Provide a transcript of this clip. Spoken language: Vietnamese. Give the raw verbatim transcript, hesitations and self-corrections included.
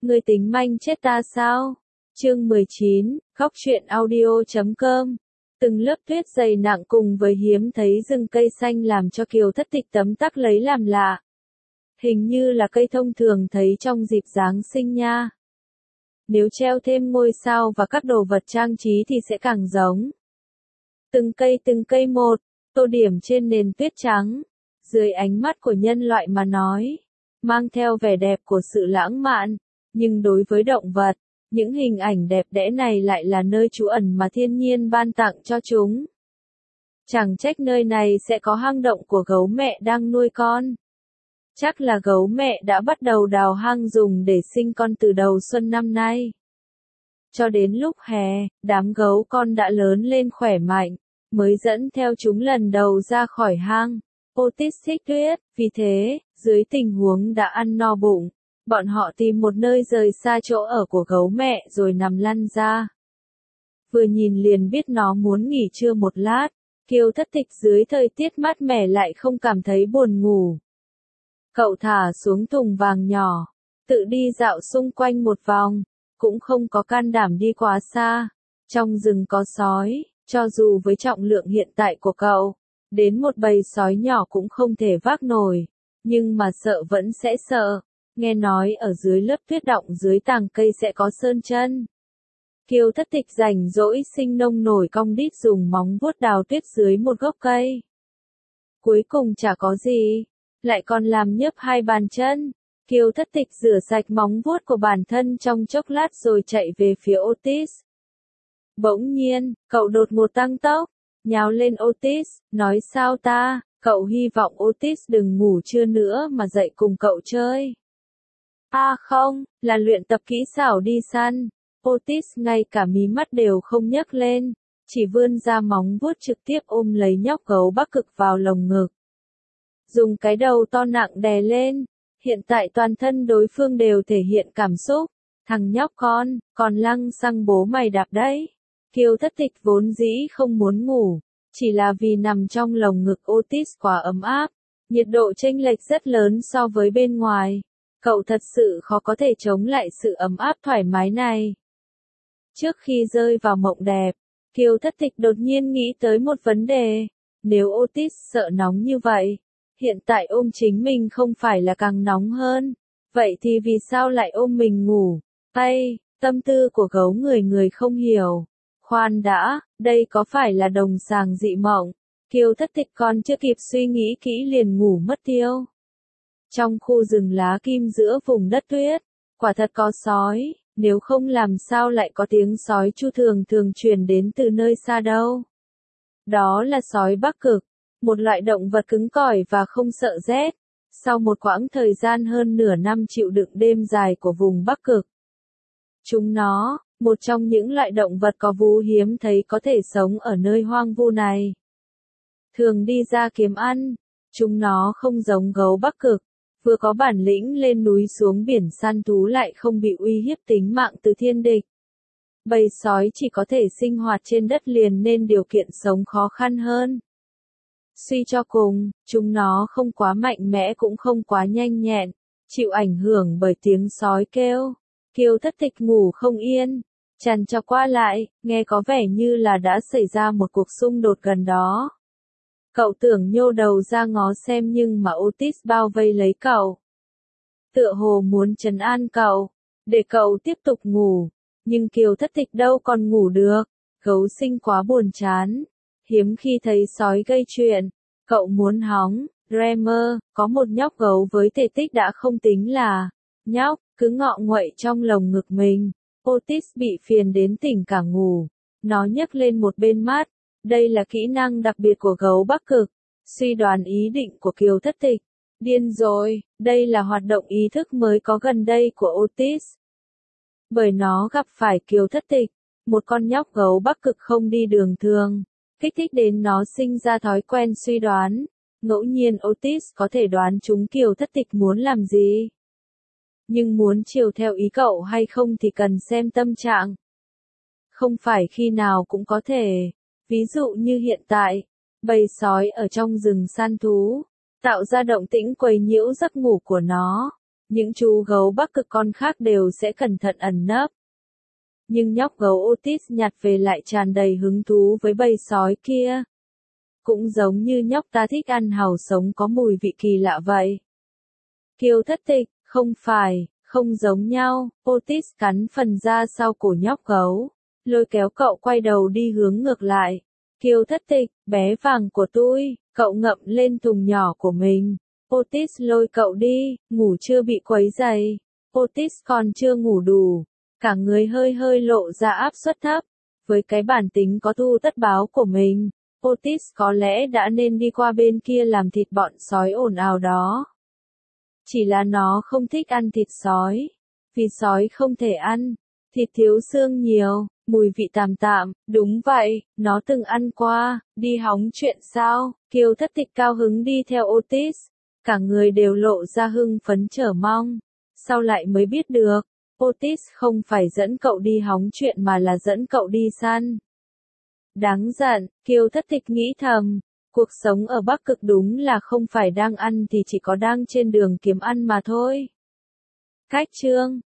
Ngươi tính manh chết ta sao? Chương mười chín, khóc chuyện audio chấm com. Từng lớp tuyết dày nặng cùng với hiếm thấy rừng cây xanh làm cho Kiều Thất Tịch tấm tắc lấy làm lạ. Hình như là cây thông thường thấy trong dịp Giáng sinh nha. Nếu treo thêm ngôi sao và các đồ vật trang trí thì sẽ càng giống. Từng cây từng cây một, tô điểm trên nền tuyết trắng, dưới ánh mắt của nhân loại mà nói, mang theo vẻ đẹp của sự lãng mạn, nhưng đối với động vật, những hình ảnh đẹp đẽ này lại là nơi trú ẩn mà thiên nhiên ban tặng cho chúng. Chẳng trách nơi này sẽ có hang động của gấu mẹ đang nuôi con. Chắc là gấu mẹ đã bắt đầu đào hang dùng để sinh con từ đầu xuân năm nay. Cho đến lúc hè, đám gấu con đã lớn lên khỏe mạnh, mới dẫn theo chúng lần đầu ra khỏi hang. Otis thích tuyết, vì thế, dưới tình huống đã ăn no bụng, bọn họ tìm một nơi rời xa chỗ ở của gấu mẹ rồi nằm lăn ra. Vừa nhìn liền biết nó muốn nghỉ trưa một lát, Kiều Thất Tịch dưới thời tiết mát mẻ lại không cảm thấy buồn ngủ. Cậu thả xuống thùng vàng nhỏ, tự đi dạo xung quanh một vòng, cũng không có can đảm đi quá xa. Trong rừng có sói, cho dù với trọng lượng hiện tại của cậu, đến một bầy sói nhỏ cũng không thể vác nổi, nhưng mà sợ vẫn sẽ sợ. Nghe nói ở dưới lớp tuyết đọng dưới tàng cây sẽ có sơn chân. Kiều Thất Tịch rảnh rỗi sinh nông nổi cong đít dùng móng vuốt đào tuyết dưới một gốc cây. Cuối cùng chả có gì, lại còn làm nhớp hai bàn chân. Kiều Thất Tịch rửa sạch móng vuốt của bản thân trong chốc lát rồi chạy về phía Otis. Bỗng nhiên, cậu đột ngột tăng tốc, nhào lên Otis, nói sao ta, cậu hy vọng Otis đừng ngủ trưa nữa mà dậy cùng cậu chơi. À không, là luyện tập kỹ xảo đi săn. Otis ngay cả mí mắt đều không nhấc lên, chỉ vươn ra móng vuốt trực tiếp ôm lấy nhóc gấu Bắc Cực vào lồng ngực. Dùng cái đầu to nặng đè lên, hiện tại toàn thân đối phương đều thể hiện cảm xúc. Thằng nhóc con, còn lăng xăng bố mày đạp đấy. Kiều Thất Tịch vốn dĩ không muốn ngủ, chỉ là vì nằm trong lồng ngực Otis quá ấm áp, nhiệt độ chênh lệch rất lớn so với bên ngoài. Cậu thật sự khó có thể chống lại sự ấm áp thoải mái này. Trước khi rơi vào mộng đẹp, Kiều Thất Tịch đột nhiên nghĩ tới một vấn đề. Nếu Otis sợ nóng như vậy, hiện tại ôm chính mình không phải là càng nóng hơn, vậy thì vì sao lại ôm mình ngủ? Ây, tâm tư của gấu người người không hiểu. Khoan đã, đây có phải là đồng sàng dị mộng? Kiều Thất Tịch còn chưa kịp suy nghĩ kỹ liền ngủ mất tiêu. Trong khu rừng lá kim giữa vùng đất tuyết, quả thật có sói, nếu không làm sao lại có tiếng sói chu thường thường truyền đến từ nơi xa đâu. Đó là sói Bắc Cực, một loại động vật cứng cỏi và không sợ rét, sau một quãng thời gian hơn nửa năm chịu đựng đêm dài của vùng Bắc Cực. Chúng nó, một trong những loại động vật có vú hiếm thấy có thể sống ở nơi hoang vu này. Thường đi ra kiếm ăn, chúng nó không giống gấu Bắc Cực, vừa có bản lĩnh lên núi xuống biển săn thú lại không bị uy hiếp tính mạng từ thiên địch. Bầy sói chỉ có thể sinh hoạt trên đất liền nên điều kiện sống khó khăn hơn. Suy cho cùng, chúng nó không quá mạnh mẽ cũng không quá nhanh nhẹn, chịu ảnh hưởng bởi tiếng sói kêu. Kiều Thất Tịch ngủ không yên, trằn trọc qua lại, nghe có vẻ như là đã xảy ra một cuộc xung đột gần đó. Cậu tưởng nhô đầu ra ngó xem nhưng mà Otis bao vây lấy cậu. Tựa hồ muốn trấn an cậu, để cậu tiếp tục ngủ, nhưng Kiều Thất Tịch đâu còn ngủ được, gấu sinh quá buồn chán. Hiếm khi thấy sói gây chuyện, cậu muốn hóng. Dreamer, có một nhóc gấu với thể tích đã không tính là nhóc, cứ ngọ nguậy trong lồng ngực mình. Otis bị phiền đến tỉnh cả ngủ, nó nhấc lên một bên mắt. Đây là kỹ năng đặc biệt của gấu Bắc Cực, suy đoán ý định của Kiều Thất Tịch. Điên rồi, đây là hoạt động ý thức mới có gần đây của Otis. Bởi nó gặp phải Kiều Thất Tịch, một con nhóc gấu Bắc Cực không đi đường thường, kích thích đến nó sinh ra thói quen suy đoán. Ngẫu nhiên Otis có thể đoán chúng Kiều Thất Tịch muốn làm gì. Nhưng muốn chiều theo ý cậu hay không thì cần xem tâm trạng. Không phải khi nào cũng có thể. Ví dụ như hiện tại, bầy sói ở trong rừng săn thú, tạo ra động tĩnh quấy nhiễu giấc ngủ của nó. những chú gấu Bắc Cực con khác đều sẽ cẩn thận ẩn nấp. Nhưng nhóc gấu Otis nhặt về lại tràn đầy hứng thú với bầy sói kia. Cũng giống như nhóc ta thích ăn hàu sống có mùi vị kỳ lạ vậy. Kiều thất tịch, không phải, không giống nhau, Otis cắn phần da sau cổ nhóc gấu, lôi kéo cậu quay đầu đi hướng ngược lại. Kiều thất tịch, bé vàng của tôi, cậu ngậm lên thùng nhỏ của mình. Otis lôi cậu đi, ngủ chưa bị quấy dày. Otis còn chưa ngủ đủ, cả người hơi hơi lộ ra áp suất thấp. Với cái bản tính có thù tất báo của mình, Otis có lẽ đã nên đi qua bên kia làm thịt bọn sói ồn ào đó. Chỉ là nó không thích ăn thịt sói, vì sói không thể ăn, thịt thiếu xương nhiều, mùi vị tạm tạm, đúng vậy, nó từng ăn qua, đi hóng chuyện sao, Kiều thất tịch cao hứng đi theo Otis, cả người đều lộ ra hưng phấn chờ mong, sau lại mới biết được, Otis không phải dẫn cậu đi hóng chuyện mà là dẫn cậu đi săn. Đáng giận, Kiều thất tịch nghĩ thầm, cuộc sống ở Bắc Cực đúng là không phải đang ăn thì chỉ có đang trên đường kiếm ăn mà thôi. Cách chương